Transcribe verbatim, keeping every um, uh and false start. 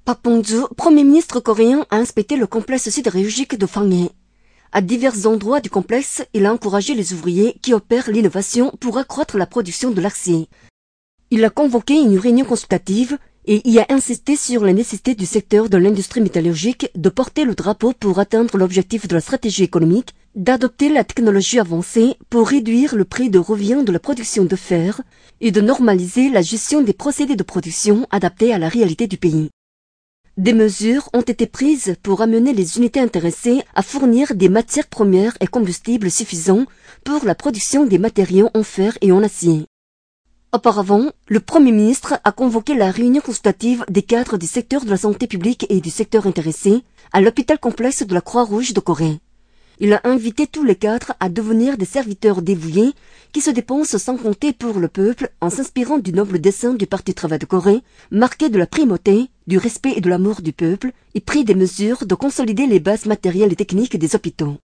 Park Bong-joo, Premier ministre coréen, a inspecté le complexe sidérurgique de Hwanghae. À divers endroits du complexe, il a encouragé les ouvriers qui opèrent l'innovation pour accroître la production de l'acier. Il a convoqué une réunion consultative et y a insisté sur la nécessité du secteur de l'industrie métallurgique de porter le drapeau pour atteindre l'objectif de la stratégie économique, d'adopter la technologie avancée pour réduire le prix de revient de la production de fer et de normaliser la gestion des procédés de production adaptés à la réalité du pays. Des mesures ont été prises pour amener les unités intéressées à fournir des matières premières et combustibles suffisants pour la production des matériaux en fer et en acier. Auparavant, le Premier ministre a convoqué la réunion consultative des cadres du secteur de la santé publique et du secteur intéressé à l'hôpital complexe de la Croix-Rouge de Corée. Il a invité tous les cadres à devenir des serviteurs dévoués qui se dépensent sans compter pour le peuple en s'inspirant du noble dessein du Parti Travail de Corée, marqué de la primauté, du respect et de l'amour du peuple, et pris des mesures de consolider les bases matérielles et techniques des hôpitaux.